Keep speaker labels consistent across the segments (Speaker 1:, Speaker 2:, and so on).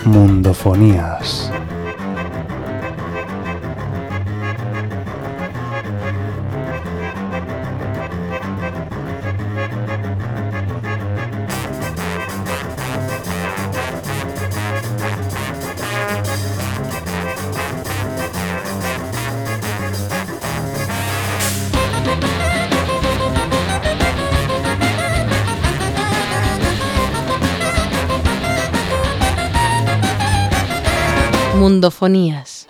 Speaker 1: Mundofonías.
Speaker 2: Mundofonías.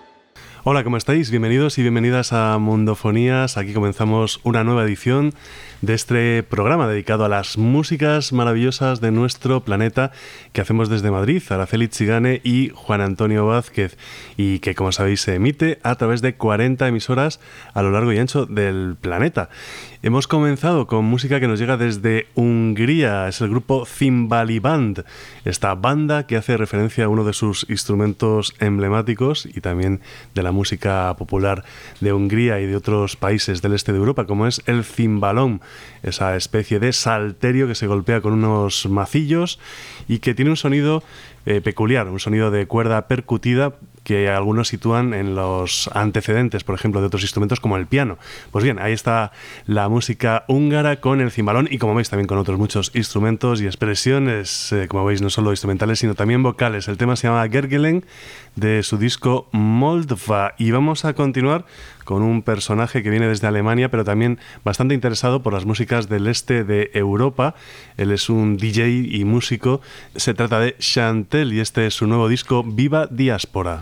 Speaker 3: Hola, ¿cómo estáis? Bienvenidos y bienvenidas a Mundofonías. Aquí comenzamos una nueva edición
Speaker 1: de este programa dedicado a las músicas maravillosas de nuestro planeta que hacemos desde Madrid, Araceli Chigane y Juan Antonio Vázquez, y que, como sabéis, se emite a través de 40 emisoras a lo largo y ancho del planeta. Hemos comenzado con música que nos llega desde Hungría, es el grupo Cimbali Band, esta banda que hace referencia a uno de sus instrumentos emblemáticos y también de la música popular de Hungría y de otros países del este de Europa, como es el cimbalón, esa especie de salterio que se golpea con unos macillos y que tiene un sonido peculiar, un sonido de cuerda percutida que algunos sitúan en los antecedentes, por ejemplo, de otros instrumentos como el piano. Pues bien, ahí está la música húngara con el cimbalón y, como veis, también con otros muchos instrumentos y expresiones, como veis, no solo instrumentales, sino también vocales. El tema se llama Gergelen, de su disco Moldva, y vamos a continuar con un personaje que viene desde Alemania, pero también bastante interesado por las músicas del este de Europa. Él es un DJ y músico. Se trata de Chantel y este es su nuevo disco Viva Diáspora.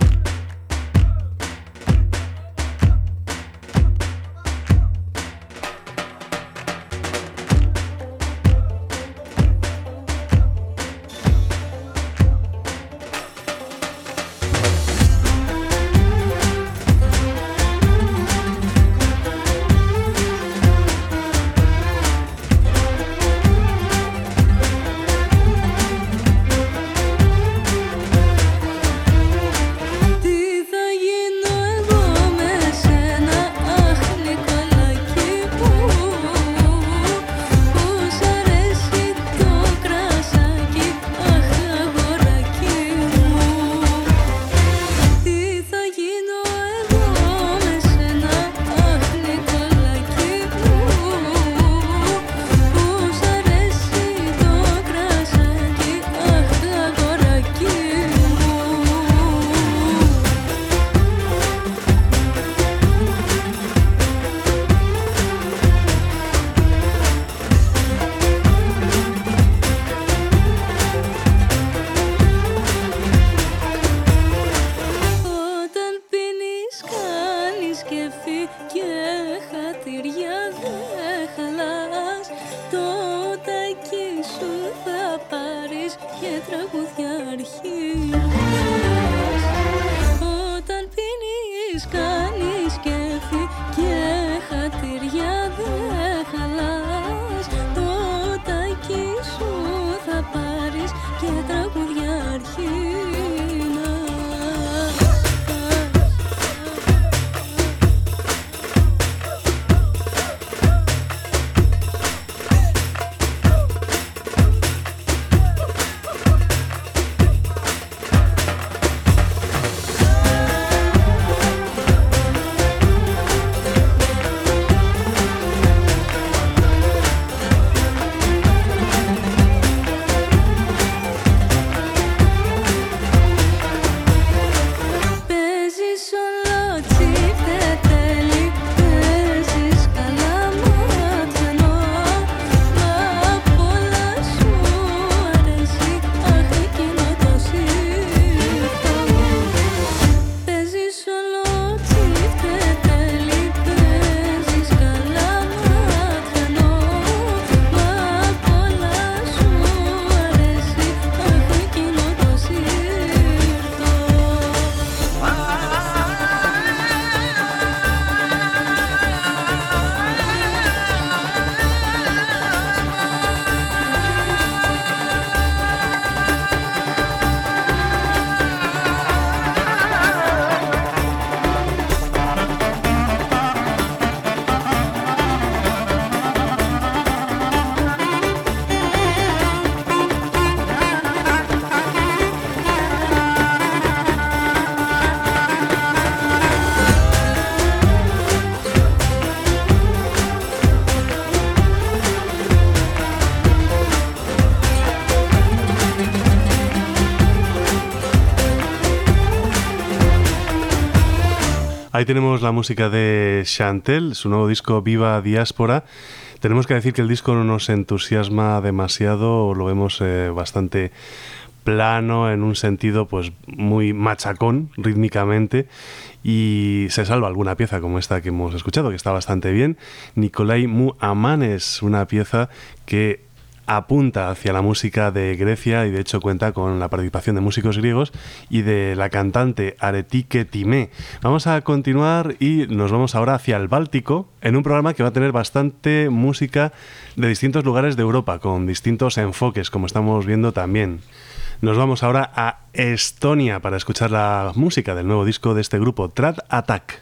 Speaker 1: Ahí tenemos la música de Chantel, su nuevo disco Viva Diáspora. Tenemos que decir que el disco no nos entusiasma demasiado, lo vemos bastante plano, en un sentido pues muy machacón rítmicamente, y se salva alguna pieza como esta que hemos escuchado, que está bastante bien. Nikolai Muamanes, una pieza que apunta hacia la música de Grecia y de hecho cuenta con la participación de músicos griegos y de la cantante Aretike Timé. Vamos a continuar y nos vamos ahora hacia el Báltico en un programa que va a tener bastante música de distintos lugares de Europa con distintos enfoques, como estamos viendo también. Nos vamos ahora a Estonia para escuchar la música del nuevo disco de este grupo, Trad Attack.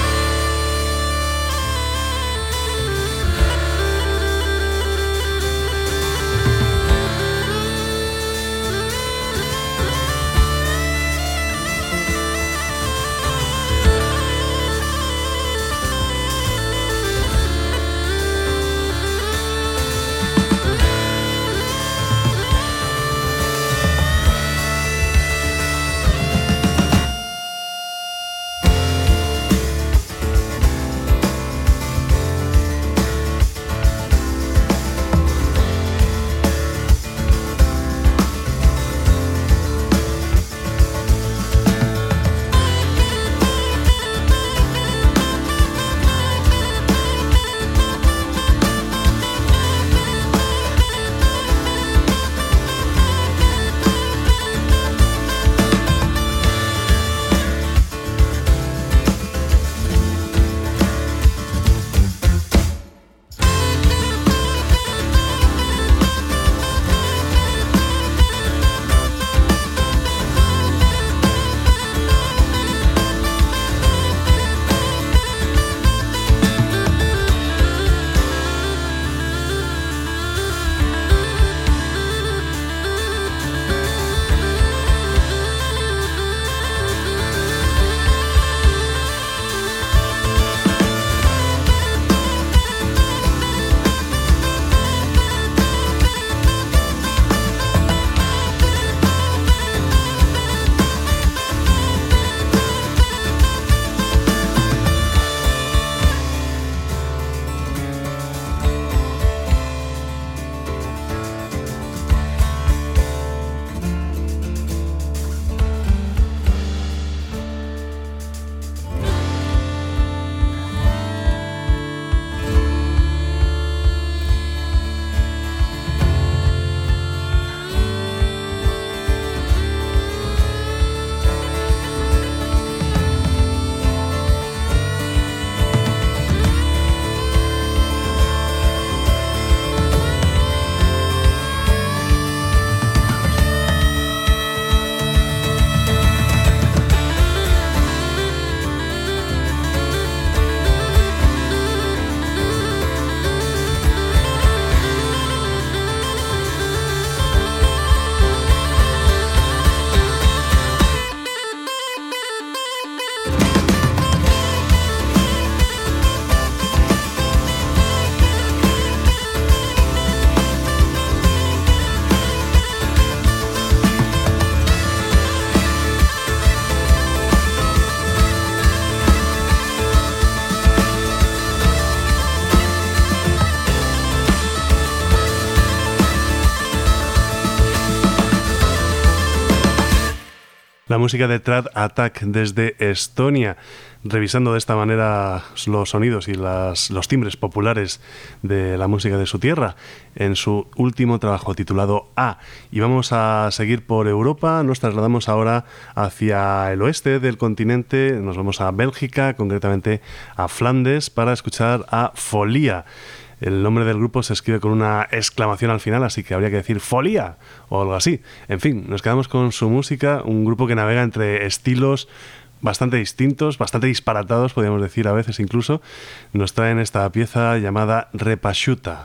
Speaker 1: La música de Trad Attack desde Estonia, revisando de esta manera los sonidos y los timbres populares de la música de su tierra en su último trabajo titulado A. Y vamos a seguir por Europa, nos trasladamos ahora hacia el oeste del continente, nos vamos a Bélgica, concretamente a Flandes, para escuchar a Folia. El nombre del grupo se escribe con una exclamación al final, así que habría que decir Folia o algo así. En fin, nos quedamos con su música, un grupo que navega entre estilos bastante distintos, bastante disparatados, podríamos decir a veces incluso. Nos traen esta pieza llamada Repasciuta.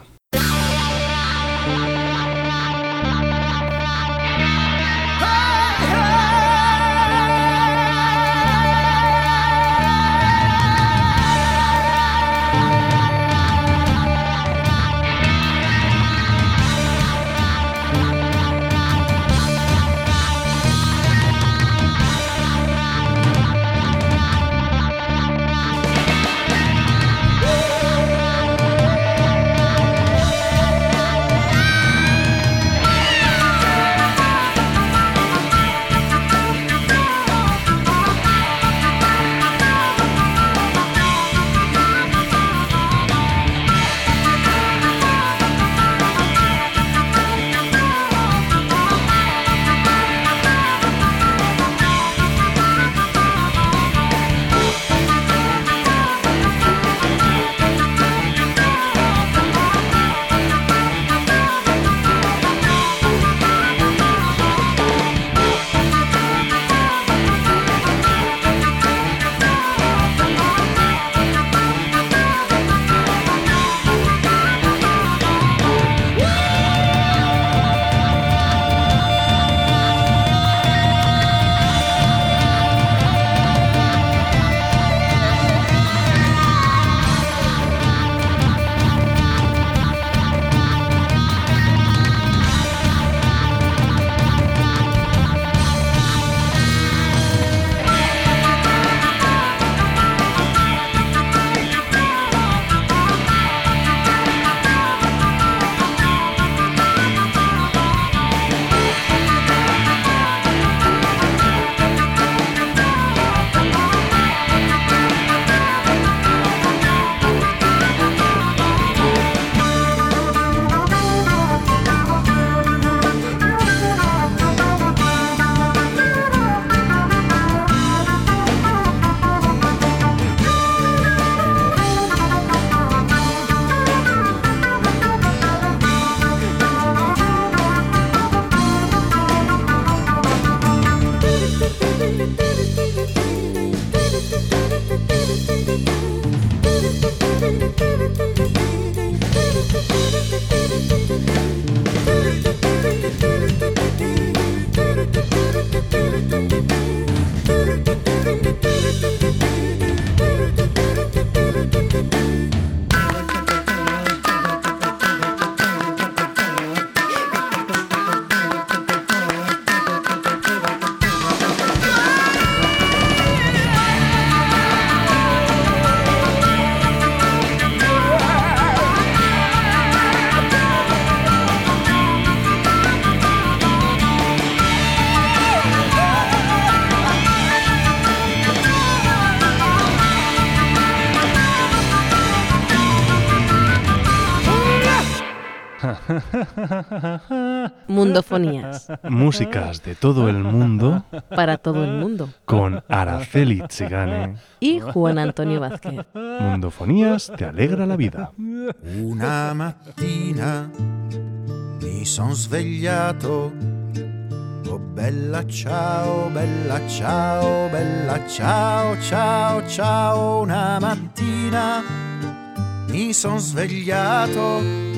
Speaker 2: Mundofonías.
Speaker 1: Músicas de todo el mundo.
Speaker 2: Para todo el mundo.
Speaker 1: Con Araceli Zigane.
Speaker 2: Y Juan Antonio Vázquez.
Speaker 1: Mundofonías te alegra la vida.
Speaker 3: Una mattina mi son svegliato. Oh bella ciao, bella ciao, bella ciao, ciao, ciao. Una mattina mi son svegliato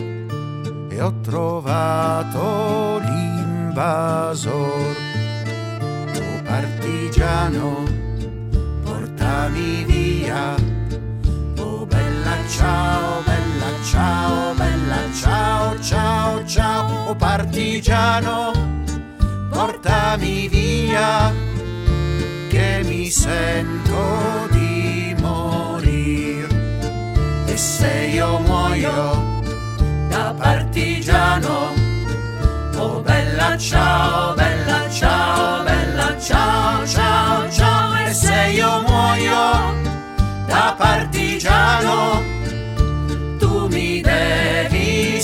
Speaker 3: e ho trovato l'invasor. Oh partigiano, portami via. Oh bella ciao, bella ciao, bella ciao, ciao, ciao. Oh partigiano, portami via, che mi sento di morir. E se io muoio da partigiano, oh bella ciao, bella ciao, bella ciao, ciao, ciao. E se io muoio da partigiano, tu mi devi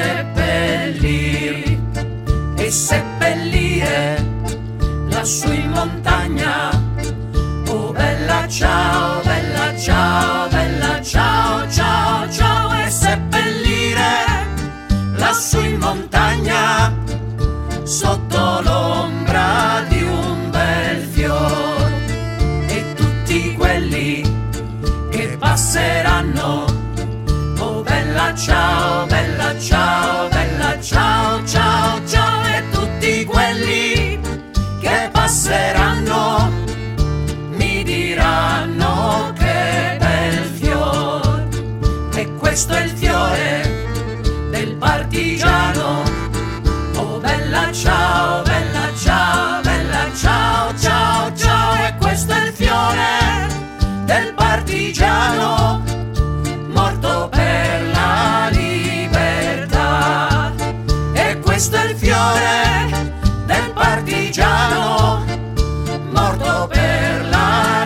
Speaker 3: seppellir e seppellire lassù in montagna. Oh bella ciao, bella ciao, bella ciao, ciao, ciao. E seppellire lassù in montagna sotto l'ombra di un bel fior. E tutti quelli che passeranno, oh bella ciao, bella ciao, bella ciao, ciao, ciao. E tutti quelli che passeranno mi diranno che bel fior. E questo è il fiore del partigiano. Oh bella ciao, bella ciao, bella ciao, ciao, ciao. E questo è il fiore del partigiano, morto per la libertà. E questo è il fiore del partigiano, morto per la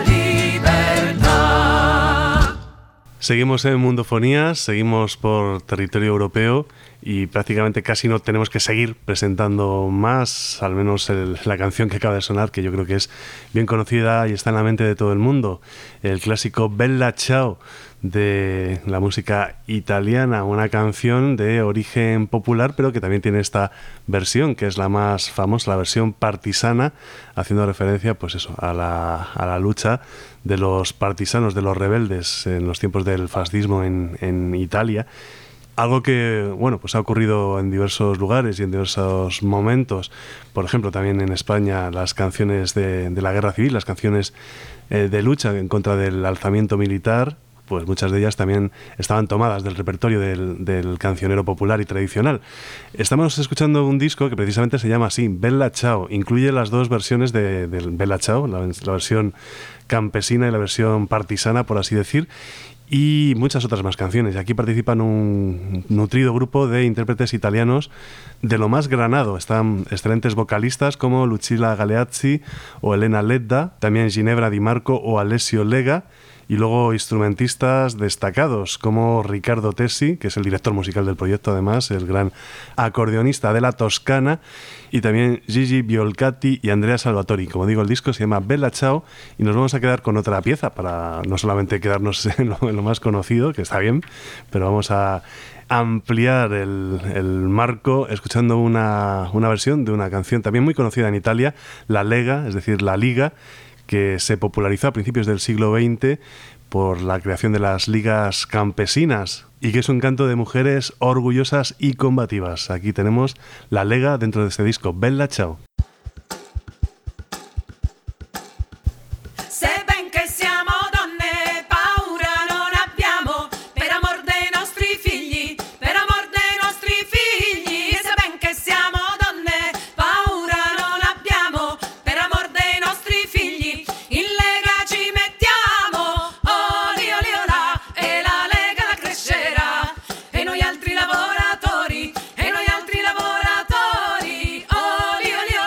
Speaker 3: libertad.
Speaker 1: Seguimos en Mundofonías, seguimos por territorio europeo y prácticamente casi no tenemos que seguir presentando más, al menos la canción que acaba de sonar, que yo creo que es bien conocida y está en la mente de todo el mundo, el clásico Bella Ciao de la música italiana, una canción de origen popular pero que también tiene esta versión que es la más famosa, la versión partisana, haciendo referencia pues eso, a la lucha de los partisanos, de los rebeldes en los tiempos del fascismo en Italia. Algo que, bueno, pues ha ocurrido en diversos lugares y en diversos momentos. Por ejemplo, también en España las canciones de la guerra civil, las canciones de lucha en contra del alzamiento militar, pues muchas de ellas también estaban tomadas del repertorio del cancionero popular y tradicional. Estamos escuchando un disco que precisamente se llama así, Bella Ciao. Incluye las dos versiones del Bella Ciao, la versión campesina y la versión partisana, por así decir, y muchas otras más canciones. Y aquí participan un nutrido grupo de intérpretes italianos de lo más granado. Están excelentes vocalistas como Lucilla Galeazzi o Elena Ledda, también Ginevra Di Marco o Alessio Lega, y luego instrumentistas destacados como Riccardo Tessi, que es el director musical del proyecto además, el gran acordeonista de la Toscana, y también Gigi Biolcati y Andrea Salvatori. Como digo, el disco se llama Bella Ciao y nos vamos a quedar con otra pieza para no solamente quedarnos en lo más conocido, que está bien, pero vamos a ampliar el marco escuchando una versión de una canción también muy conocida en Italia, La Lega, es decir, La Liga, que se popularizó a principios del siglo XX por la creación de las ligas campesinas y que es un canto de mujeres orgullosas y combativas. Aquí tenemos La Lega dentro de este disco, Bella Ciao.
Speaker 4: Lavoratori, e noi altri lavoratori, oli oli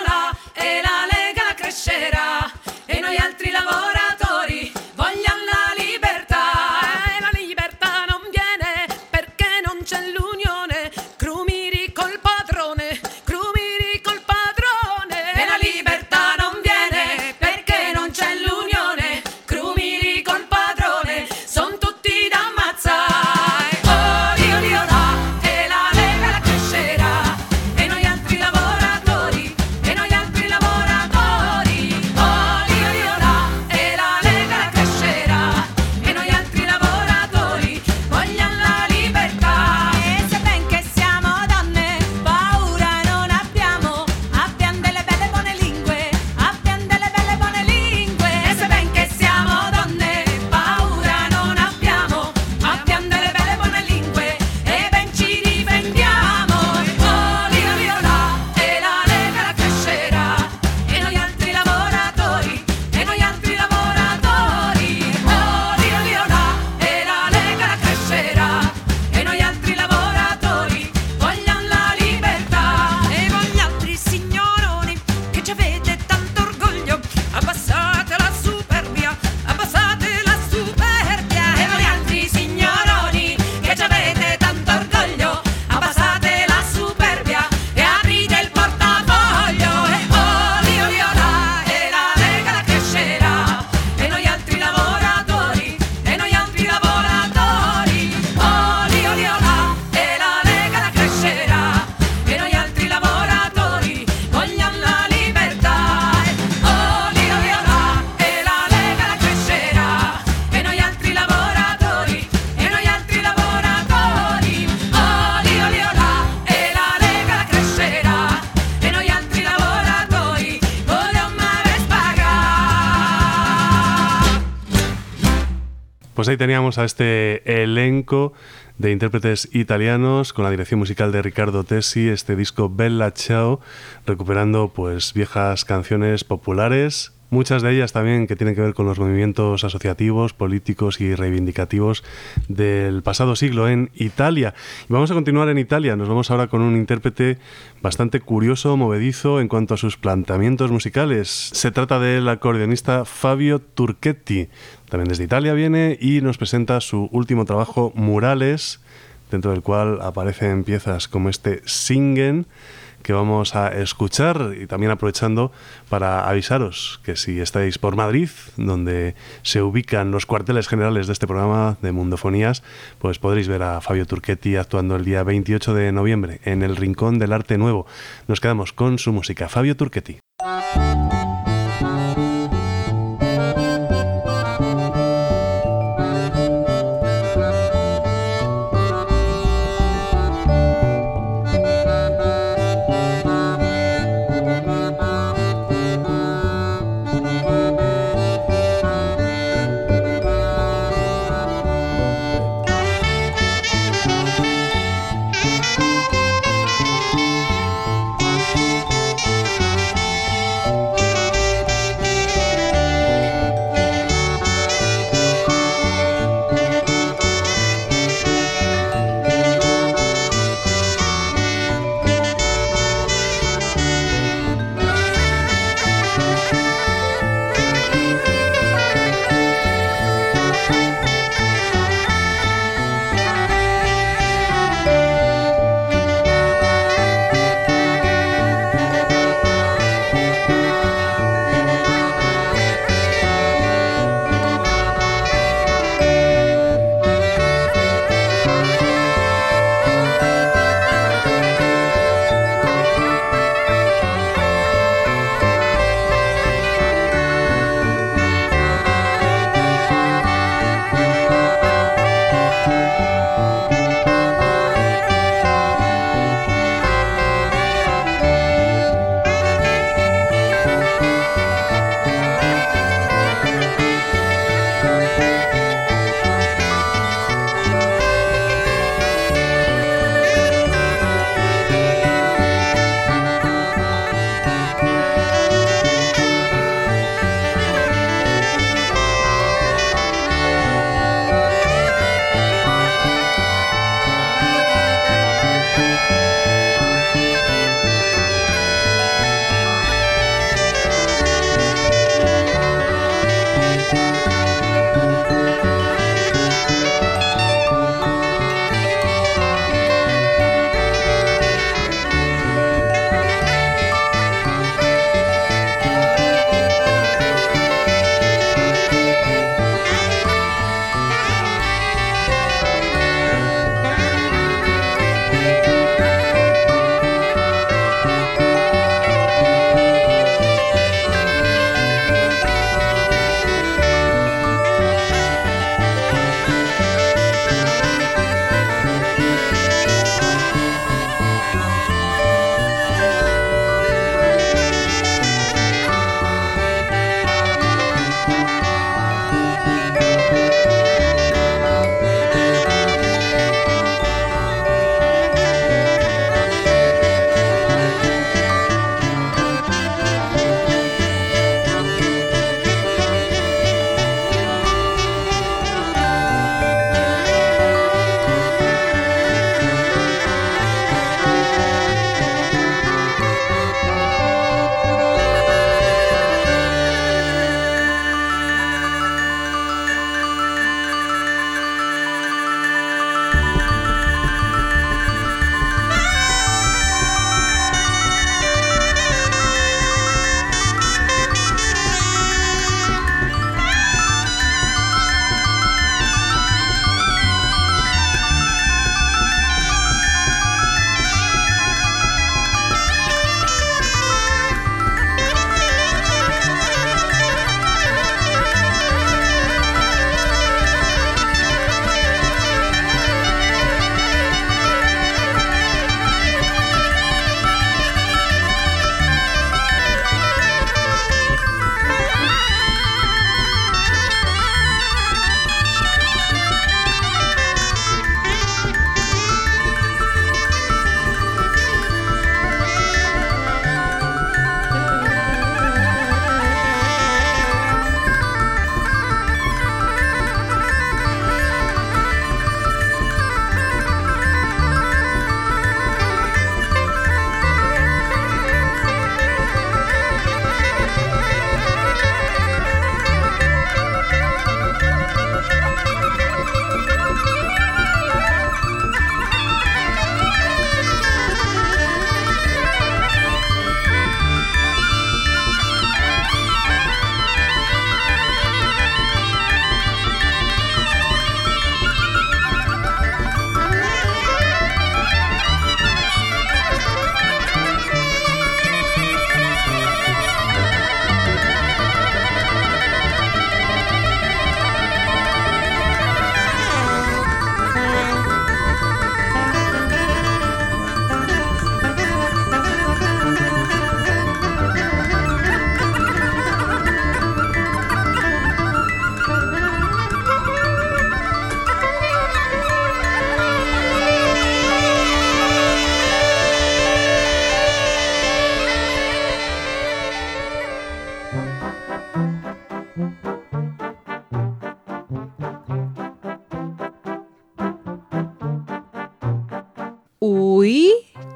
Speaker 1: Pues ahí teníamos a este elenco de intérpretes italianos con la dirección musical de Riccardo Tesi, este disco Bella Ciao, recuperando pues viejas canciones populares, muchas de ellas también que tienen que ver con los movimientos asociativos, políticos y reivindicativos del pasado siglo en Italia. Y vamos a continuar en Italia. Nos vamos ahora con un intérprete bastante curioso, movedizo en cuanto a sus planteamientos musicales. Se trata del acordeonista Fabio Turchetti. También desde Italia viene y nos presenta su último trabajo, Murales, dentro del cual aparecen piezas como este Singen, que vamos a escuchar, y también aprovechando para avisaros que si estáis por Madrid, donde se ubican los cuarteles generales de este programa de Mundofonías, pues podréis ver a Fabio Turchetti actuando el día 28 de noviembre en el Rincón del Arte Nuevo. Nos quedamos con su música. Fabio Turchetti.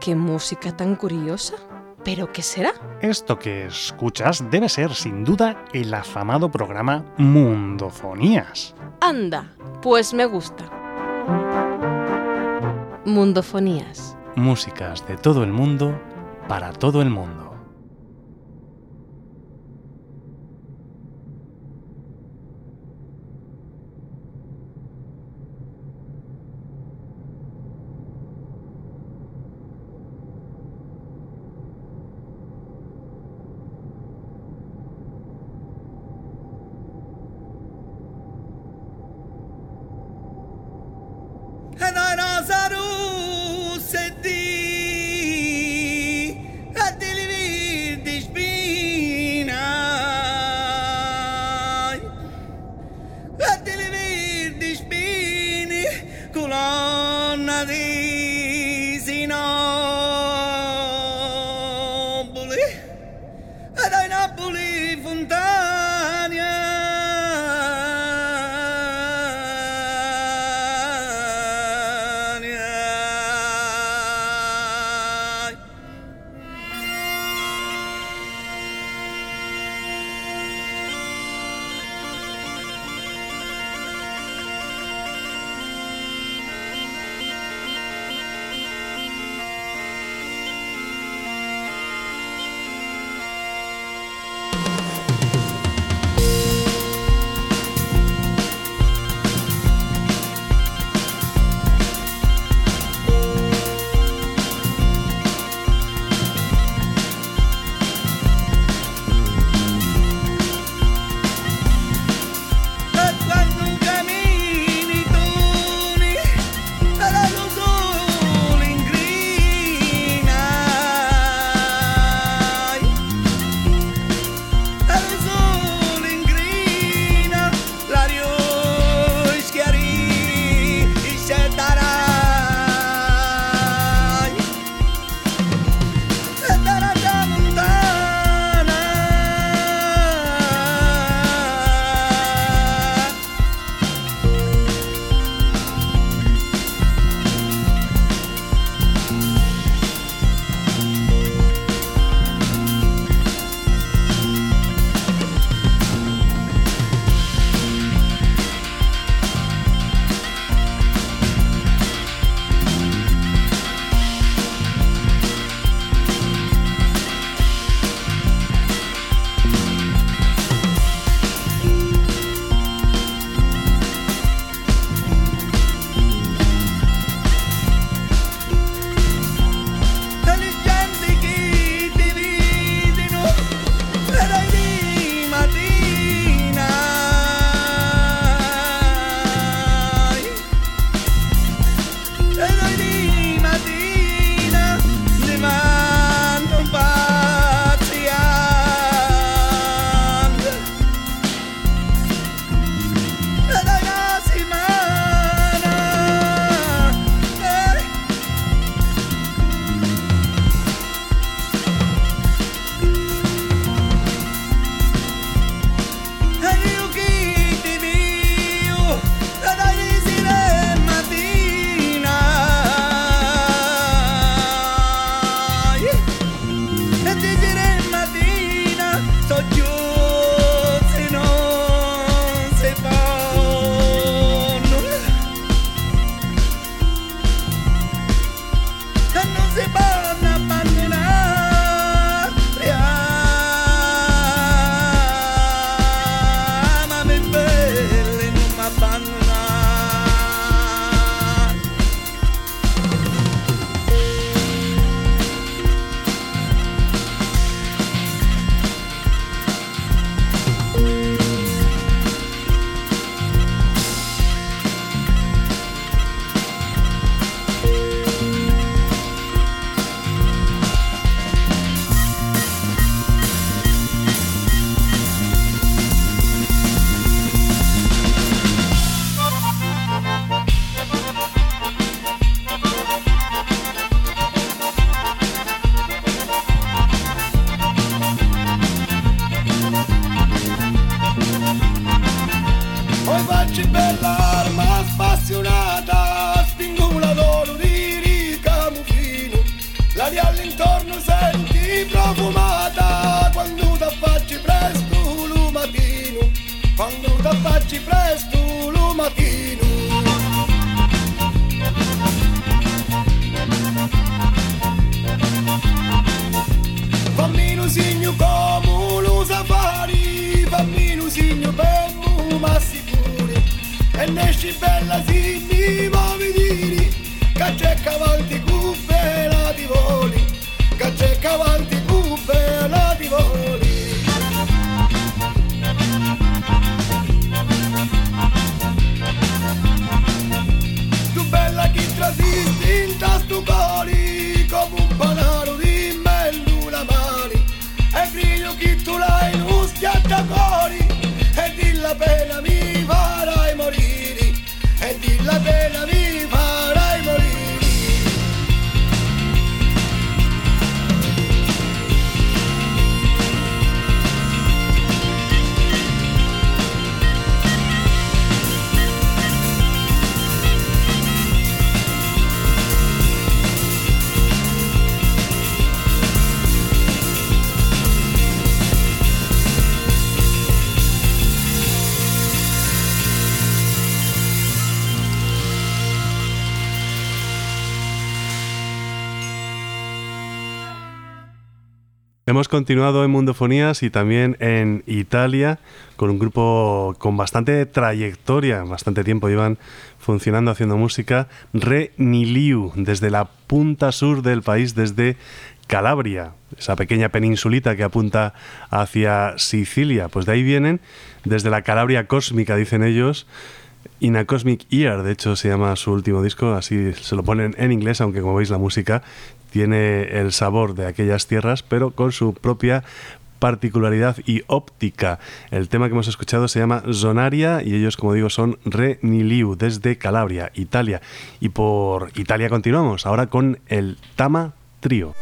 Speaker 2: ¡Qué música tan curiosa! ¿Pero qué será?
Speaker 4: Esto que escuchas debe ser, sin duda, el afamado programa Mundofonías.
Speaker 2: Anda, pues me gusta. Mundofonías.
Speaker 4: Músicas de todo el mundo, para todo el mundo.
Speaker 5: bagno, da facci presto lo mattino. Fammi un segno come lo safari, fammi un segno per ma sicuri, e ne esci bella si mi muovi diri, che c'è cavalti cuffè la di voli, che c'è cavalti cuffè la di voli. Tu bella chi trasisti in tasto cori, come un panaro di mellula mani, e griglio chi tu l'hai in un schiattacori, e di la pena mi farai morire, e di la pena mi farai morire.
Speaker 1: Hemos continuado en Mundofonías y también en Italia con un grupo con bastante trayectoria, bastante tiempo llevan funcionando, haciendo música, Re Niliu, desde la punta sur del país, desde Calabria, esa pequeña peninsulita que apunta hacia Sicilia. Pues de ahí vienen, desde la Calabria cósmica, dicen ellos, In a Cosmic Year, de hecho se llama su último disco, así se lo ponen en inglés, aunque como veis la música tiene el sabor de aquellas tierras, pero con su propia particularidad y óptica. El tema que hemos escuchado se llama Zonaria y ellos, como digo, son Re Niliu, desde Calabria, Italia. Y por Italia continuamos, ahora con el Tama Trio.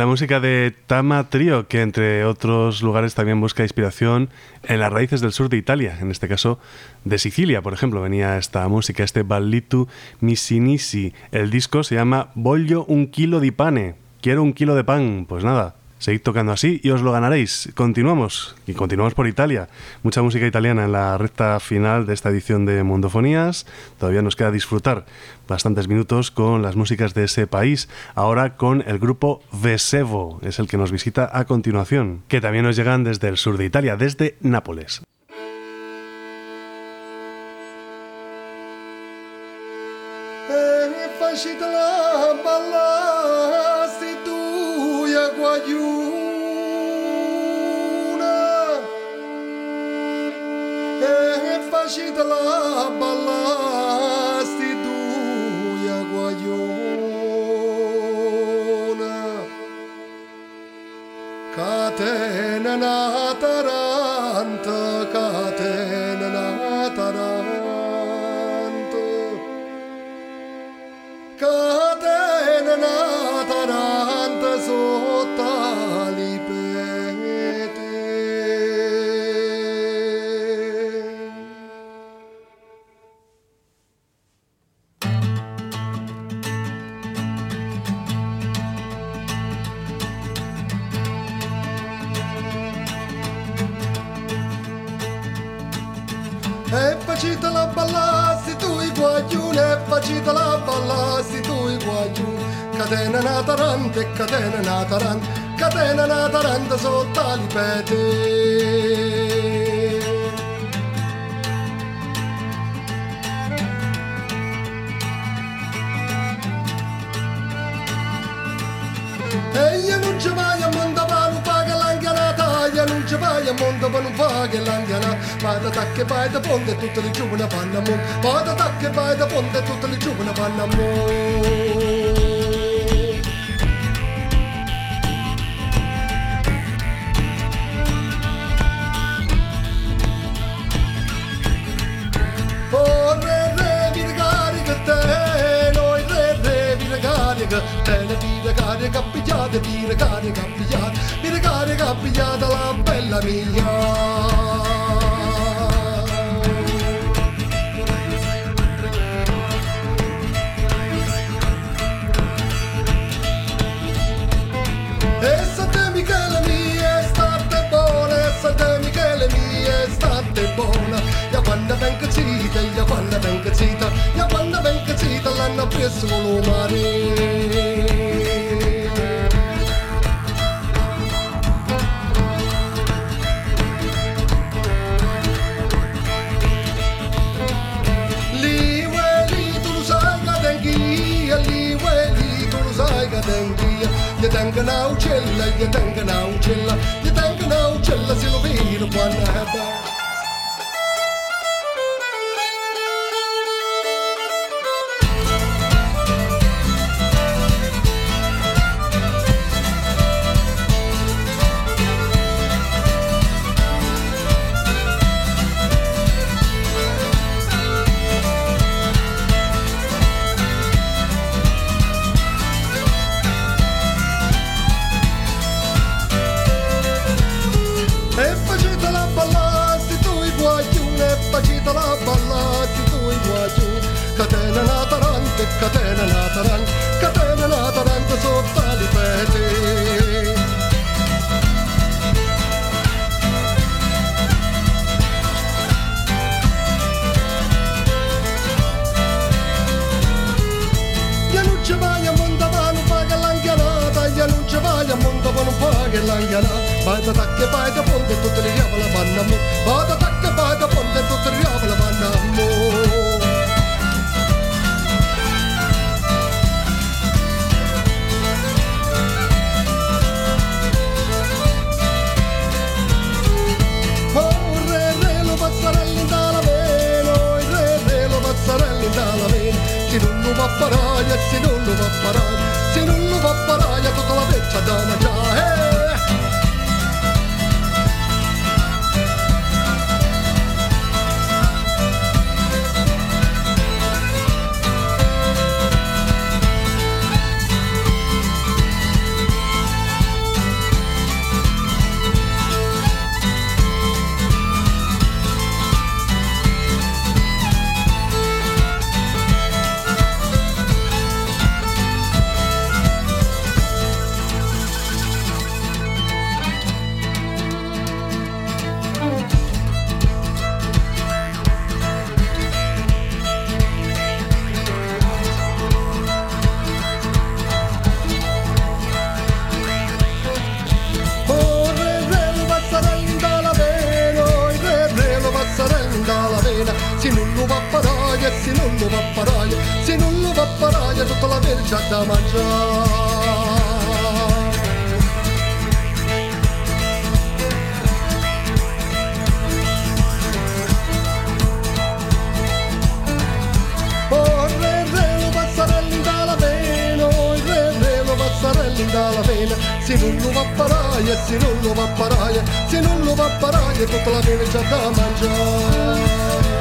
Speaker 1: La música de Tama Trio, que entre otros lugares también busca inspiración en las raíces del sur de Italia, en este caso de Sicilia, por ejemplo, venía esta música, este Ballitu Misinisi. El disco se llama Voglio un chilo di pane, quiero un kilo de pan. Pues nada, seguid tocando así y os lo ganaréis. Continuamos por Italia. Mucha música italiana en la recta final de esta edición de Mundofonías. Todavía nos queda disfrutar bastantes minutos con las músicas de ese país. Ahora con el grupo Vesevo, es el que nos visita a continuación, que también nos llegan desde el sur de Italia, desde Nápoles.
Speaker 5: Facita la balla sti due guagliona catena na taranta catena na taranta catena na taranta sotto li facita la balla si tu i guaglione facita la balla si tu i guaglione catena natarante catena natarante sotto li pete e io non ci vai a montavano paga l'anghianata io non ci vai a montavano paga l'anghianata ma da tacche vai da ponte tutte le giovani vanno a monte ma da tacche vai da ponte tutte le giovani vanno a monte Cappigliate, cappigliata la bella mia. E state Michele mie, state buone, state Michele mie, state buona. Ya quando venga zita, ya quando venga zita, ya quando venga zita l'hanno preso lo mare. Gli tengo una uccella, gli tengo una uccella, gli tengo una uccella se lo vedo quando è bello. Catena natarante sotto li peti. Io non ci vai a montavano paga l'anghianata, io non ci vai a montavano paga l'anghianata. Vai da tacche, vai da ponte, tutte le diavole vanno a mo. Vai da tacche, vai da ponte, tutte le diavole vanno a mo. Se non lo va a parare, se non lo va a parare, se non lo va a parare tutta la vecchia da mangiare. lo va a parare, se non lo va a parare tutta la vita c'ha da mangiare. Oh re re lo passarelli dalla vena, oh re re lo passarelli dalla vena, se non lo va a parare, se non lo va a parare, se non lo va a parare tutta la vita c'ha da mangiare.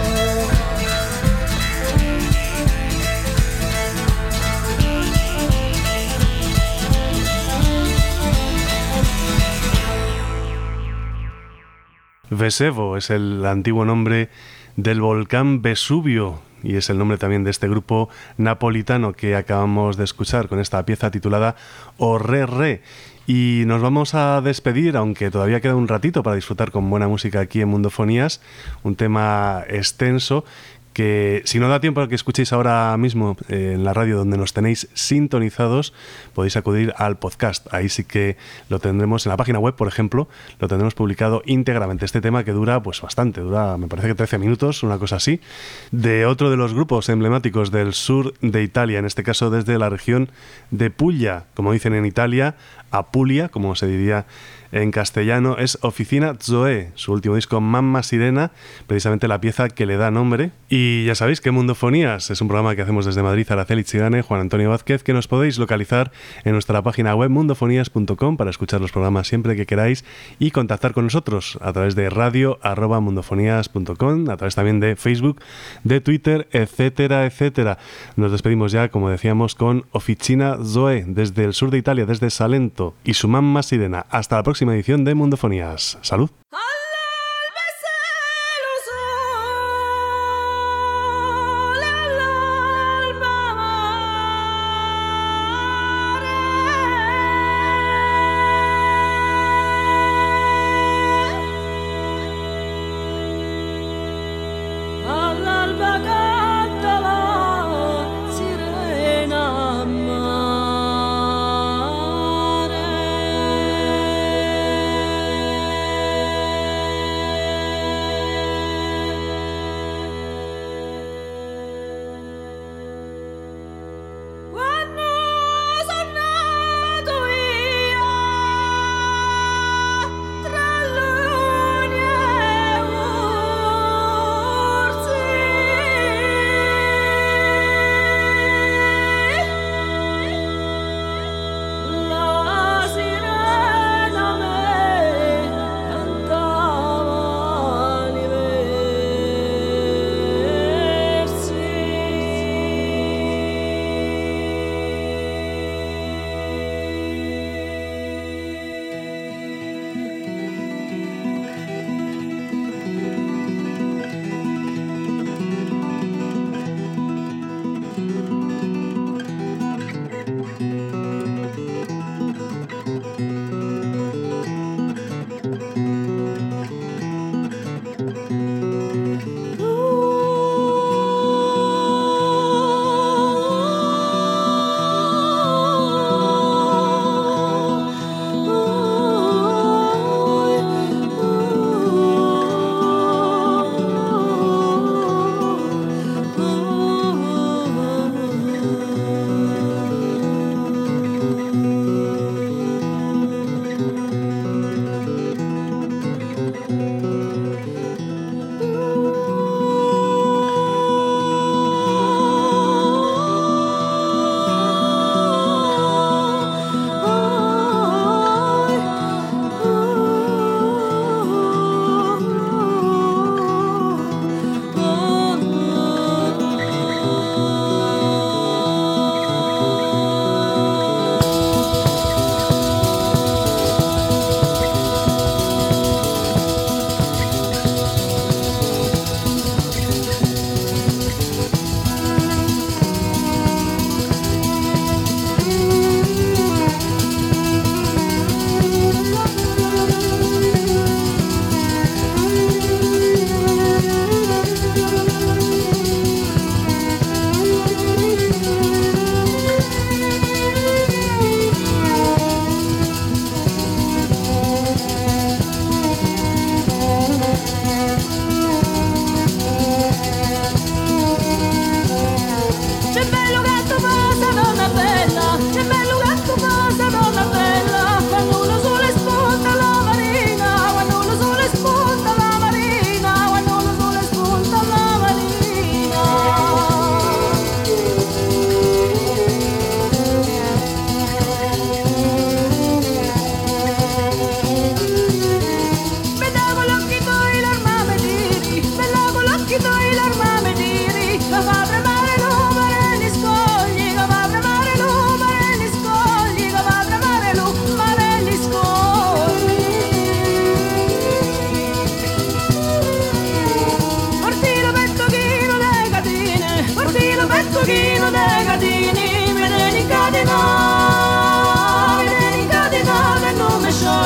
Speaker 1: Vesevo es el antiguo nombre del volcán Vesubio y es el nombre también de este grupo napolitano que acabamos de escuchar con esta pieza titulada O Re Re. Y nos vamos a despedir, aunque todavía queda un ratito para disfrutar con buena música aquí en Mundofonías, un tema extenso que si no da tiempo a que escuchéis ahora mismo en la radio donde nos tenéis sintonizados, podéis acudir al podcast. Ahí sí que lo tendremos en la página web, por ejemplo, lo tendremos publicado íntegramente. Este tema que dura pues bastante, dura me parece que 13 minutos, una cosa así, de otro de los grupos emblemáticos del sur de Italia, en este caso desde la región de Puglia, como dicen en Italia, Apulia, como se diría en castellano, es Oficina Zoe, su último disco Mamma Sirena, precisamente la pieza que le da nombre. Y ya sabéis que Mundofonías es un programa que hacemos desde Madrid, Araceli Chigane, Juan Antonio Vázquez, que nos podéis localizar en nuestra página web mundofonías.com para escuchar los programas siempre que queráis y contactar con nosotros a través de radio@mundofonías.com, a través también de Facebook, de Twitter, etcétera, etcétera. Nos despedimos ya, como decíamos, con Oficina Zoe, desde el sur de Italia, desde Salento, y su Mamma Sirena. Hasta la próxima edición de Mundofonías. ¡Salud!